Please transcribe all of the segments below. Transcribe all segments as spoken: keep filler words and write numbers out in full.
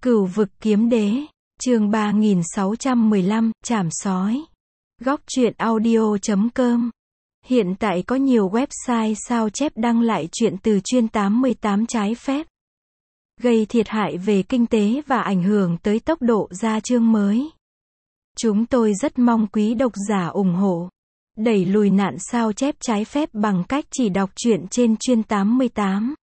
Cửu vực kiếm đế, chương ba nghìn sáu trăm mười lăm, trảm sói. Góc truyện audio chấm com. Hiện tại có nhiều website sao chép đăng lại chuyện từ chuyên tám mươi tám trái phép, gây thiệt hại về kinh tế và ảnh hưởng tới tốc độ ra chương mới. Chúng tôi rất mong quý độc giả ủng hộ, đẩy lùi nạn sao chép trái phép bằng cách chỉ đọc truyện trên chuyên tám mươi tám.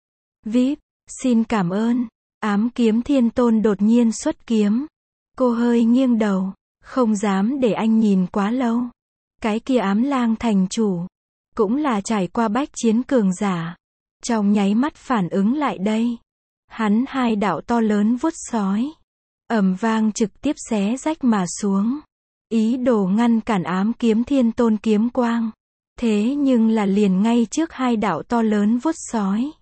vê i pê, xin cảm ơn. Ám kiếm thiên tôn đột nhiên xuất kiếm. Cô hơi nghiêng đầu, không dám để anh nhìn quá lâu. Cái kia ám lang thành chủ, cũng là trải qua bách chiến cường giả, trong nháy mắt phản ứng lại đây. Hắn hai đạo to lớn vuốt sói, ầm vang trực tiếp xé rách mà xuống, ý đồ ngăn cản ám kiếm thiên tôn kiếm quang. Thế nhưng là liền ngay trước hai đạo to lớn vuốt sói,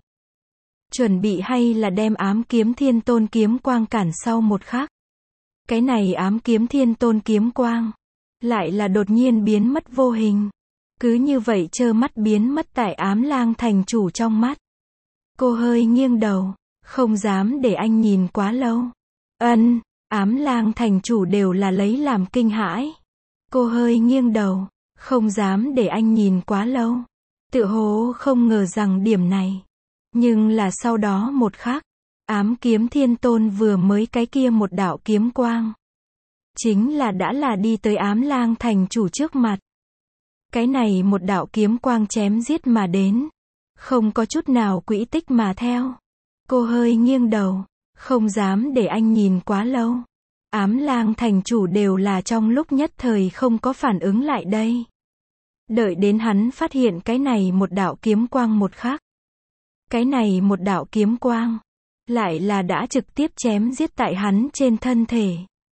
chuẩn bị hay là đem ám kiếm thiên tôn kiếm quang cản sau một khắc. Cái này ám kiếm thiên tôn kiếm quang, lại là đột nhiên biến mất vô hình. Cứ như vậy trơ mắt biến mất tại ám lang thành chủ trong mắt. Cô hơi nghiêng đầu, không dám để anh nhìn quá lâu. Ân, ám lang thành chủ đều là lấy làm kinh hãi. Cô hơi nghiêng đầu, không dám để anh nhìn quá lâu. Tựa hồ không ngờ rằng điểm này. Nhưng là sau đó một khắc, ám kiếm thiên tôn vừa mới cái kia một đạo kiếm quang, chính là đã là đi tới ám lang thành chủ trước mặt. Cái này một đạo kiếm quang chém giết mà đến, không có chút nào quỹ tích mà theo. Cô hơi nghiêng đầu, không dám để anh nhìn quá lâu. Ám lang thành chủ đều là trong lúc nhất thời không có phản ứng lại đây. Đợi đến hắn phát hiện cái này một đạo kiếm quang một khắc, cái này một đạo kiếm quang, lại là đã trực tiếp chém giết tại hắn trên thân thể.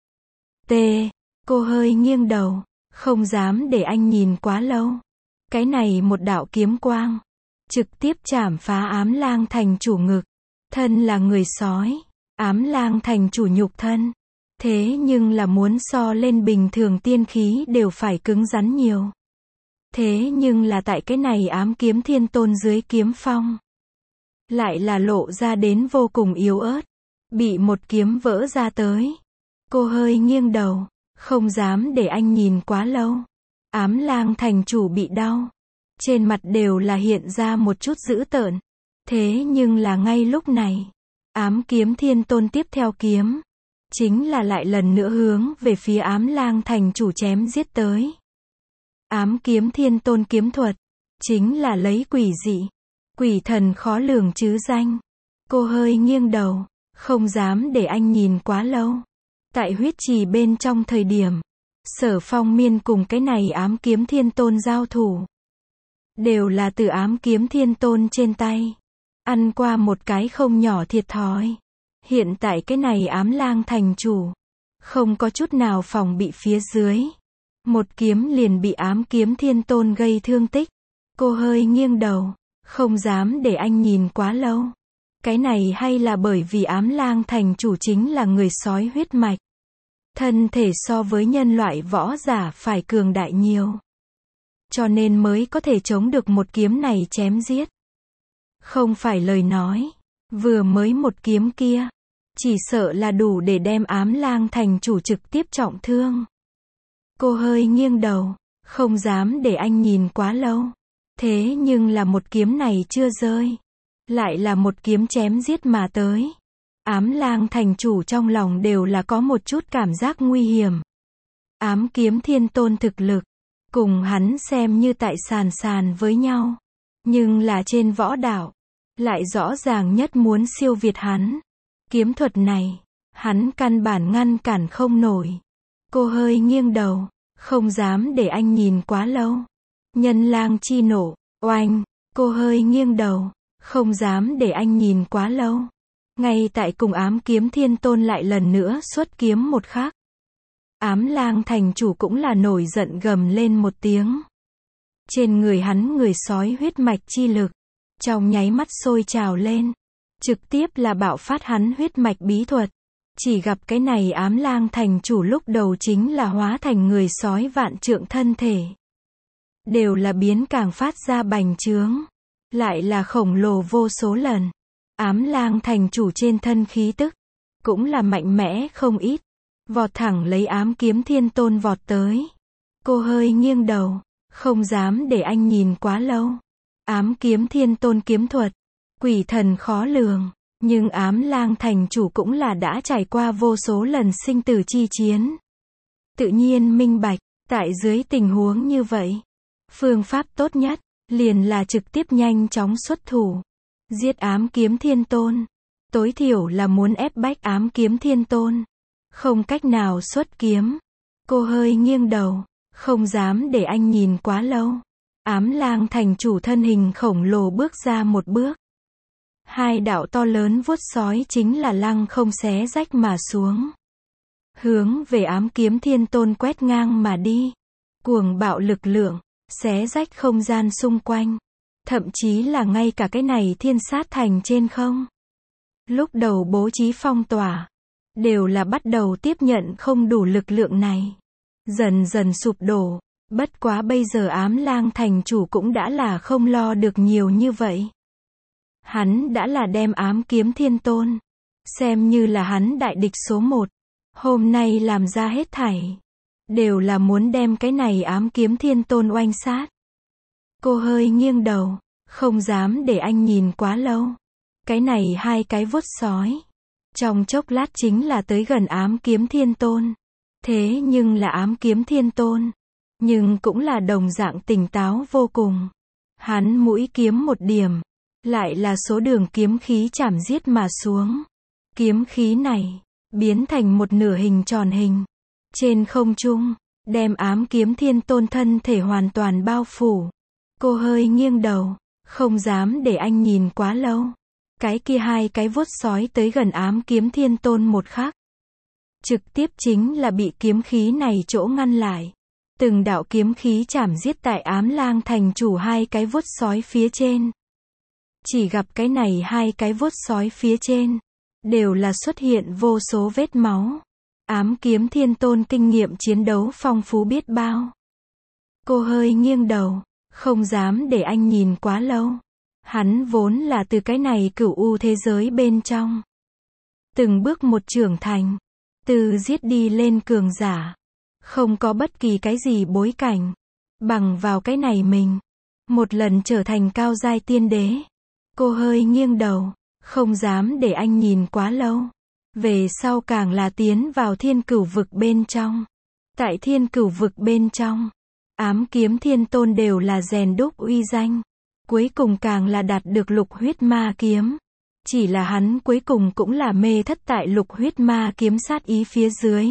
T. Cô hơi nghiêng đầu, không dám để anh nhìn quá lâu. Cái này một đạo kiếm quang, trực tiếp chảm phá ám lang thành chủ ngực. Thân là người sói, ám lang thành chủ nhục thân. Thế nhưng là muốn so lên bình thường tiên khí đều phải cứng rắn nhiều. Thế nhưng là tại cái này ám kiếm thiên tôn dưới kiếm phong, lại là lộ ra đến vô cùng yếu ớt, bị một kiếm vỡ ra tới. Cô hơi nghiêng đầu, không dám để anh nhìn quá lâu. Ám lang thành chủ bị đau, trên mặt đều là hiện ra một chút dữ tợn. Thế nhưng là ngay lúc này, ám kiếm thiên tôn tiếp theo kiếm, chính là lại lần nữa hướng về phía ám lang thành chủ chém giết tới. Ám kiếm thiên tôn kiếm thuật, chính là lấy quỷ dị, quỷ thần khó lường chứ danh. Cô hơi nghiêng đầu, không dám để anh nhìn quá lâu. Tại huyết trì bên trong thời điểm, Sở Phong Miên cùng cái này ám kiếm thiên tôn giao thủ, đều là từ ám kiếm thiên tôn trên tay, ăn qua một cái không nhỏ thiệt thòi. Hiện tại cái này ám lang thành chủ, không có chút nào phòng bị phía dưới. Một kiếm liền bị ám kiếm thiên tôn gây thương tích. Cô hơi nghiêng đầu, không dám để anh nhìn quá lâu. Cái này hay là bởi vì ám lang thành chủ chính là người sói huyết mạch. Thân thể so với nhân loại võ giả phải cường đại nhiều, cho nên mới có thể chống được một kiếm này chém giết. Không phải lời nói, vừa mới một kiếm kia, chỉ sợ là đủ để đem ám lang thành chủ trực tiếp trọng thương. Cô hơi nghiêng đầu, không dám để anh nhìn quá lâu. Thế nhưng là một kiếm này chưa rơi, lại là một kiếm chém giết mà tới. Ám lang thành chủ trong lòng đều là có một chút cảm giác nguy hiểm. Ám kiếm thiên tôn thực lực, cùng hắn xem như tại sàn sàn với nhau. Nhưng là trên võ đạo, lại rõ ràng nhất muốn siêu việt hắn. Kiếm thuật này, hắn căn bản ngăn cản không nổi. Cô hơi nghiêng đầu, không dám để anh nhìn quá lâu. Nhân lang chi nổ, oanh. Cô hơi nghiêng đầu, không dám để anh nhìn quá lâu. Ngay tại cùng ám kiếm thiên tôn lại lần nữa xuất kiếm một khắc, ám lang thành chủ cũng là nổi giận gầm lên một tiếng. Trên người hắn người sói huyết mạch chi lực, trong nháy mắt sôi trào lên, trực tiếp là bạo phát hắn huyết mạch bí thuật. Chỉ gặp cái này ám lang thành chủ lúc đầu chính là hóa thành người sói vạn trượng thân thể, đều là biến càng phát ra bành trướng, lại là khổng lồ vô số lần. Ám lang thành chủ trên thân khí tức, cũng là mạnh mẽ không ít. Vọt thẳng lấy ám kiếm thiên tôn vọt tới. Cô hơi nghiêng đầu, không dám để anh nhìn quá lâu. Ám kiếm thiên tôn kiếm thuật, quỷ thần khó lường, nhưng ám lang thành chủ cũng là đã trải qua vô số lần sinh tử chi chiến. Tự nhiên minh bạch, tại dưới tình huống như vậy, phương pháp tốt nhất, liền là trực tiếp nhanh chóng xuất thủ. Giết ám kiếm thiên tôn. Tối thiểu là muốn ép bách ám kiếm thiên tôn. Không cách nào xuất kiếm. Cô hơi nghiêng đầu, không dám để anh nhìn quá lâu. Ám lang thành chủ thân hình khổng lồ bước ra một bước. Hai đạo to lớn vuốt sói chính là lăng không xé rách mà xuống. Hướng về ám kiếm thiên tôn quét ngang mà đi. Cuồng bạo lực lượng, xé rách không gian xung quanh. Thậm chí là ngay cả cái này thiên sát thành trên không. Lúc đầu bố trí phong tỏa, đều là bắt đầu tiếp nhận không đủ lực lượng này. Dần dần sụp đổ, bất quá bây giờ ám lang thành chủ cũng đã là không lo được nhiều như vậy. Hắn đã là đem ám kiếm thiên tôn, xem như là hắn đại địch số một. Hôm nay làm ra hết thảy, đều là muốn đem cái này ám kiếm thiên tôn oanh sát. Cô hơi nghiêng đầu, không dám để anh nhìn quá lâu. Cái này hai cái vuốt sói, trong chốc lát chính là tới gần ám kiếm thiên tôn. Thế nhưng là ám kiếm thiên tôn, nhưng cũng là đồng dạng tỉnh táo vô cùng. Hắn mũi kiếm một điểm, lại là số đường kiếm khí chảm giết mà xuống. Kiếm khí này, biến thành một nửa hình tròn hình. Trên không trung, đem ám kiếm thiên tôn thân thể hoàn toàn bao phủ. Cô hơi nghiêng đầu, không dám để anh nhìn quá lâu. Cái kia hai cái vuốt sói tới gần ám kiếm thiên tôn một khắc. Trực tiếp chính là bị kiếm khí này chỗ ngăn lại. Từng đạo kiếm khí chảm giết tại ám lang thành chủ hai cái vuốt sói phía trên. Chỉ gặp cái này hai cái vuốt sói phía trên, đều là xuất hiện vô số vết máu. Ám kiếm thiên tôn kinh nghiệm chiến đấu phong phú biết bao. Cô hơi nghiêng đầu, không dám để anh nhìn quá lâu. Hắn vốn là từ cái này cửu u thế giới bên trong. Từng bước một trưởng thành. Từ giết đi lên cường giả. Không có bất kỳ cái gì bối cảnh. Bằng vào cái này mình. Một lần trở thành cao giai tiên đế. Cô hơi nghiêng đầu. Không dám để anh nhìn quá lâu. Về sau càng là tiến vào thiên cửu vực bên trong. Tại thiên cửu vực bên trong, ám kiếm thiên tôn đều là rèn đúc uy danh. Cuối cùng càng là đạt được lục huyết ma kiếm. Chỉ là hắn cuối cùng cũng là mê thất tại lục huyết ma kiếm sát ý phía dưới.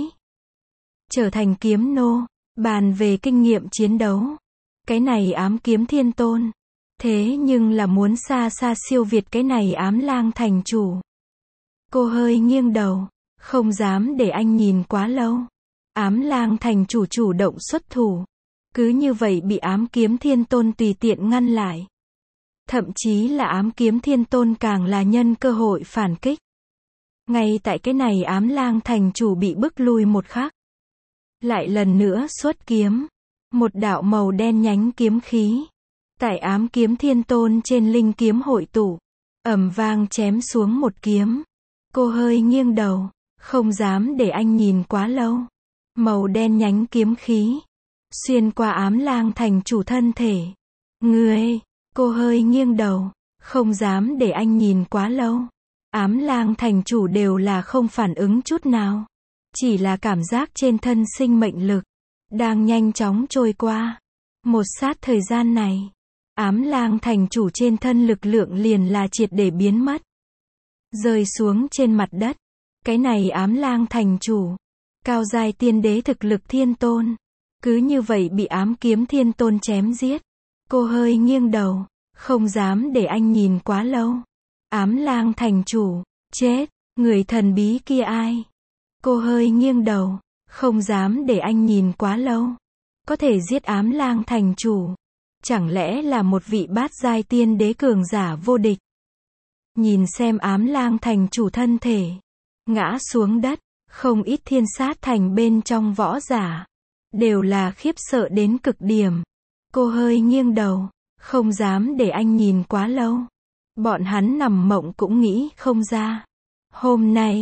Trở thành kiếm nô, bàn về kinh nghiệm chiến đấu. Cái này ám kiếm thiên tôn. Thế nhưng là muốn xa xa siêu việt cái này ám lang thành chủ. Cô hơi nghiêng đầu, không dám để anh nhìn quá lâu. Ám lang thành chủ chủ động xuất thủ. Cứ như vậy bị ám kiếm thiên tôn tùy tiện ngăn lại. Thậm chí là ám kiếm thiên tôn càng là nhân cơ hội phản kích. Ngay tại cái này ám lang thành chủ bị bức lui một khắc. Lại lần nữa xuất kiếm. Một đạo màu đen nhánh kiếm khí. Tại ám kiếm thiên tôn trên linh kiếm hội tụ. Ầm vang chém xuống một kiếm. Cô hơi nghiêng đầu, không dám để anh nhìn quá lâu. Màu đen nhánh kiếm khí. Xuyên qua ám lang thành chủ thân thể. Người, cô hơi nghiêng đầu, không dám để anh nhìn quá lâu. Ám lang thành chủ đều là không phản ứng chút nào. Chỉ là cảm giác trên thân sinh mệnh lực. Đang nhanh chóng trôi qua. Một sát thời gian này. Ám lang thành chủ trên thân lực lượng liền là triệt để biến mất. Rơi xuống trên mặt đất. Cái này ám lang thành chủ. Cao giai tiên đế thực lực thiên tôn. Cứ như vậy bị ám kiếm thiên tôn chém giết. Cô hơi nghiêng đầu. Không dám để anh nhìn quá lâu. Ám lang thành chủ. Chết. Người thần bí kia ai? Cô hơi nghiêng đầu. Không dám để anh nhìn quá lâu. Có thể giết ám lang thành chủ. Chẳng lẽ là một vị bát giai tiên đế cường giả vô địch? Nhìn xem ám lang thành chủ thân thể. Ngã xuống đất. Không ít thiên sát thành bên trong võ giả. Đều là khiếp sợ đến cực điểm. Cô hơi nghiêng đầu. Không dám để anh nhìn quá lâu. Bọn hắn nằm mộng cũng nghĩ không ra. Hôm nay,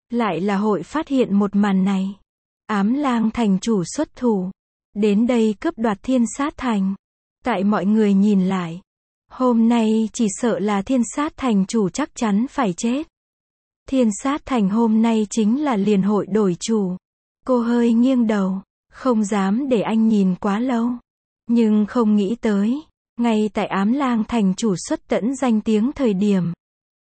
Lại là hội phát hiện một màn này. Ám lang thành chủ xuất thủ. Đến đây cướp đoạt Thiên Sát Thành. Tại mọi người nhìn lại. Hôm nay chỉ sợ là Thiên Sát Thành chủ chắc chắn phải chết. Thiên Sát Thành hôm nay chính là liền hội đổi chủ. Cô hơi nghiêng đầu. Không dám để anh nhìn quá lâu. Nhưng không nghĩ tới. Ngay tại ám lang thành chủ xuất tẫn danh tiếng thời điểm.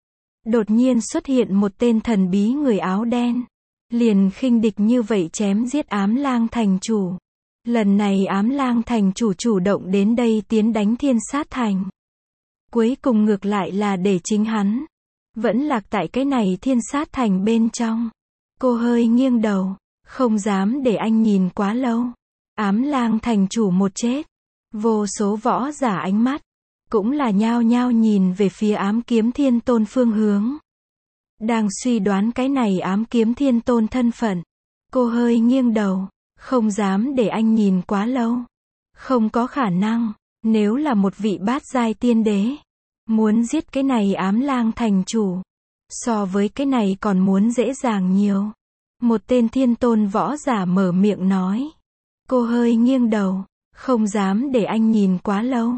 Đột nhiên xuất hiện một tên thần bí người áo đen. Liền khinh địch như vậy chém giết ám lang thành chủ. Lần này ám lang thành chủ chủ động đến đây tiến đánh Thiên Sát Thành. Cuối cùng ngược lại là để chính hắn. Vẫn lạc tại cái này Thiên Sát Thành bên trong. Cô hơi nghiêng đầu. Không dám để anh nhìn quá lâu. Ám lang thành chủ một chết. Vô số võ giả ánh mắt. Cũng là nhao nhao nhìn về phía ám kiếm thiên tôn phương hướng. Đang suy đoán cái này ám kiếm thiên tôn thân phận. Cô hơi nghiêng đầu. Không dám để anh nhìn quá lâu. Không có khả năng. Nếu là một vị bát giai tiên đế. Muốn giết cái này ám lang thành chủ. So với cái này còn muốn dễ dàng nhiều. Một tên thiên tôn võ giả mở miệng nói. Cô hơi nghiêng đầu. Không dám để anh nhìn quá lâu.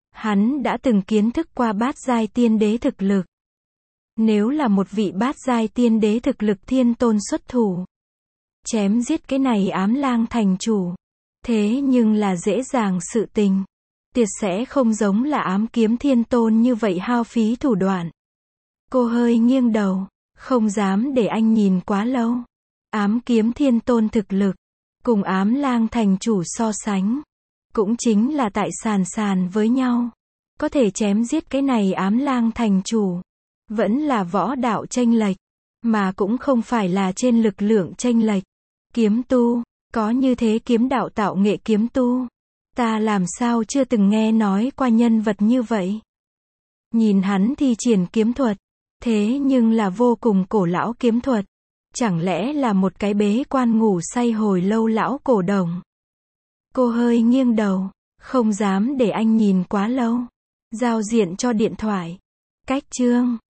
Hắn đã từng kiến thức qua bát giai tiên đế thực lực. Nếu là một vị bát giai tiên đế thực lực thiên tôn xuất thủ. Chém giết cái này ám lang thành chủ. Thế nhưng là dễ dàng sự tình. Tuyệt sẽ không giống là ám kiếm thiên tôn như vậy hao phí thủ đoạn. Cô hơi nghiêng đầu. Không dám để anh nhìn quá lâu. Ám kiếm thiên tôn thực lực. Cùng ám lang thành chủ so sánh. Cũng chính là tại sàn sàn với nhau. Có thể chém giết cái này ám lang thành chủ. Vẫn là võ đạo chênh lệch. Mà cũng không phải là trên lực lượng chênh lệch. Kiếm tu. Có như thế kiếm đạo tạo nghệ kiếm tu. Ta làm sao chưa từng nghe nói qua nhân vật như vậy. Nhìn hắn thi triển kiếm thuật. Thế nhưng là vô cùng cổ lão kiếm thuật. Chẳng lẽ là một cái bế quan ngủ say hồi lâu lão cổ đồng. Cô hơi nghiêng đầu. Không dám để anh nhìn quá lâu. Giao diện cho điện thoại. Cách chương.